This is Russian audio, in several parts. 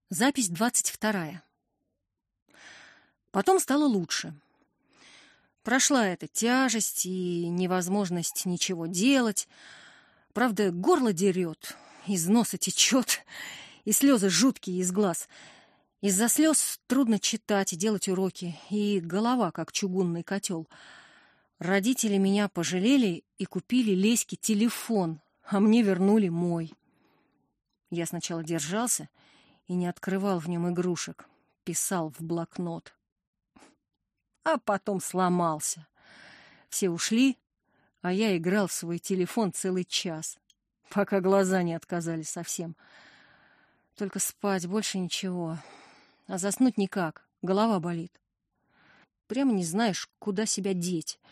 Запись 22. Потом стало лучше. Прошла эта тяжесть и невозможность ничего делать. Правда, горло дерет, из носа течет, и слезы жуткие из глаз. Из-за слез трудно читать и делать уроки, и голова, как чугунный котел. Родители меня пожалели и купили Леське телефон, а мне вернули мой. Я сначала держался и не открывал в нем игрушек, писал в блокнот. А потом сломался. Все ушли, а я играл в свой телефон целый час, пока глаза не отказали совсем. Только спать, больше ничего. А заснуть никак, голова болит. Прямо не знаешь, куда себя деть.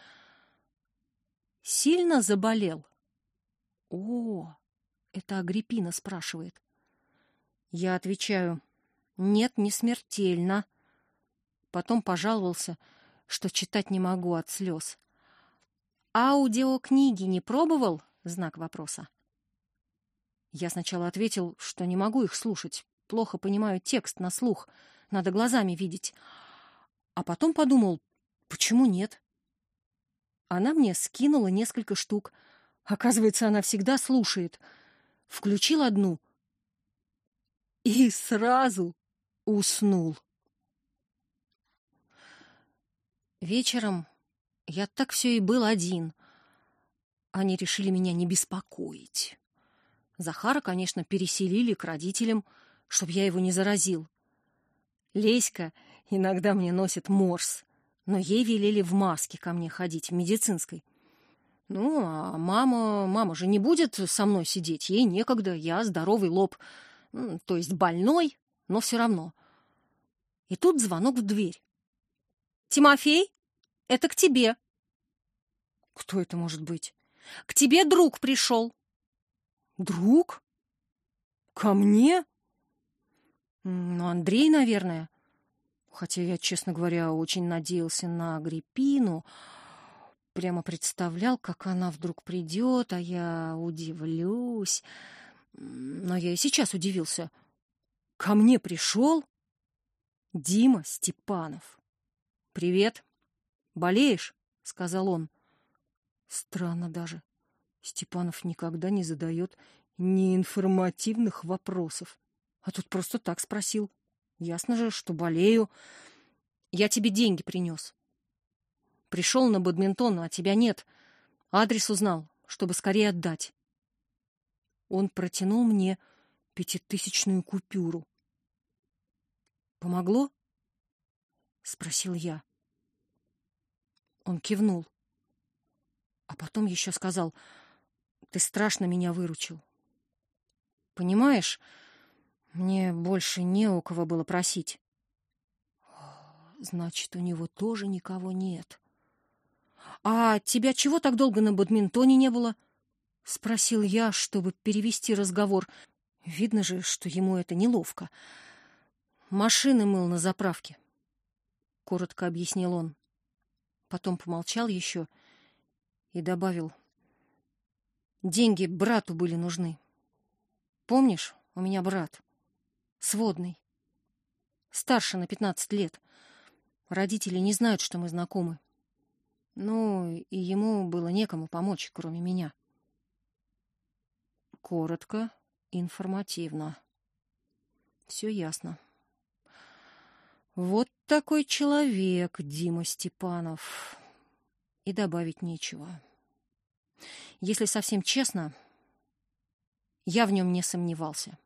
Сильно заболел? О, это Агриппина спрашивает. Я отвечаю: нет, не смертельно. Потом пожаловался, что читать не могу от слез. Аудиокниги не пробовал? Знак вопроса. Я сначала ответил, что не могу их слушать, плохо понимаю текст на слух, надо глазами видеть. А потом подумал, почему нет? Она мне скинула несколько штук. Оказывается, она всегда слушает. Включил одну и сразу уснул. Вечером я так все и был один. Они решили меня не беспокоить. Захара, конечно, переселили к родителям, чтобы я его не заразил. Леська иногда мне носит морс, но ей велели в маске ко мне ходить, в медицинской. Ну, а мама же не будет со мной сидеть, ей некогда, я здоровый лоб, то есть больной, но все равно. И тут звонок в дверь. «Тимофей, это к тебе». Кто это может быть? К тебе друг пришел. Друг? Ко мне? Ну, Андрей, наверное. Хотя я, честно говоря, очень надеялся на Агриппину. Прямо представлял, как она вдруг придет, а я удивлюсь. Но я и сейчас удивился. Ко мне пришел Дима Степанов. «Привет. Болеешь?» — сказал он. Странно даже. Степанов никогда не задает неинформативных вопросов. А тут просто так спросил. Ясно же, что болею. Я тебе деньги принес. Пришел на бадминтон, а тебя нет. Адрес узнал, чтобы скорее отдать. Он протянул мне 5000-ную купюру. «Помогло?» — спросил я. Он кивнул. А потом еще сказал: «Ты страшно меня выручил. Понимаешь, мне больше не у кого было просить». Значит, у него тоже никого нет. «А тебя чего так долго на бадминтоне не было?» — спросил я, чтобы перевести разговор. Видно же, что ему это неловко. «Машины мыл на заправке», — коротко объяснил он. Потом помолчал еще и добавил: «Деньги брату были нужны. Помнишь, у меня брат, сводный, старше на 15 лет. Родители не знают, что мы знакомы. Ну, и ему было некому помочь, кроме меня». Коротко, информативно. Все ясно. Вот такой человек Дима Степанов. И добавить нечего. Если совсем честно, я в нем не сомневался.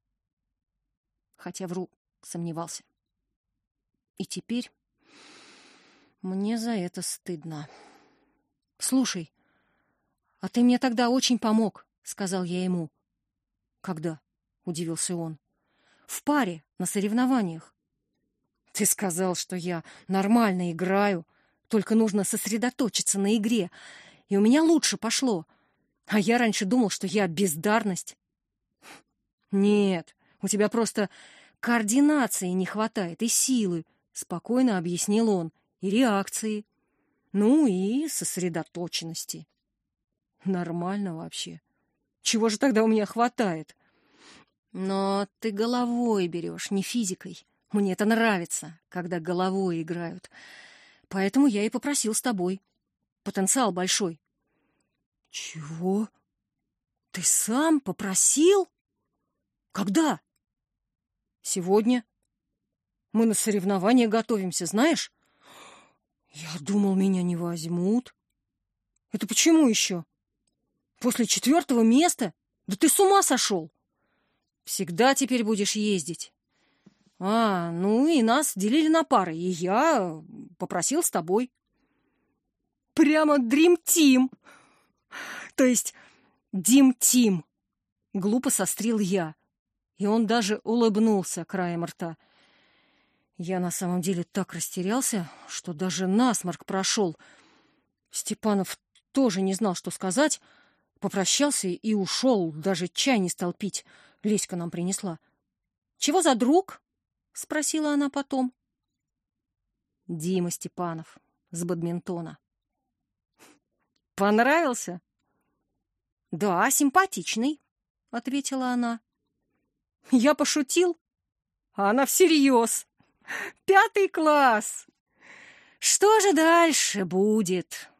Хотя вру, сомневался. И теперь мне за это стыдно. «Слушай, а ты мне тогда очень помог», — сказал я ему. «Когда?» — удивился он. «В паре, на соревнованиях. Ты сказал, что я нормально играю, только нужно сосредоточиться на игре, и у меня лучше пошло. А я раньше думал, что я бездарность». «Нет, у тебя просто координации не хватает и силы», — спокойно объяснил он, — «и реакции, ну и сосредоточенности». Нормально вообще. Чего же тогда у меня хватает? Но ты головой берешь, не физикой. Мне это нравится, когда головой играют. Поэтому я и попросил с тобой. Потенциал большой. Чего? Ты сам попросил? Когда? Сегодня. Мы на соревнования готовимся, знаешь? Я думал, меня не возьмут. Это почему еще? После 4-го места? Да ты с ума сошел! Всегда теперь будешь ездить. Ну и нас делили на пары, и я попросил с тобой. Прямо Dream Team. То есть Дим Тим. Глупо сострил я. И он даже улыбнулся краем рта. Я на самом деле так растерялся, что даже насморк прошел. Степанов тоже не знал, что сказать. Попрощался и ушел, даже чай не стал пить. Леська нам принесла. «Чего за друг?» — спросила она потом. Дима Степанов с бадминтона. «Понравился?» «Да, симпатичный», — ответила она. Я пошутил, а она всерьез. 5 класс! Что же дальше будет?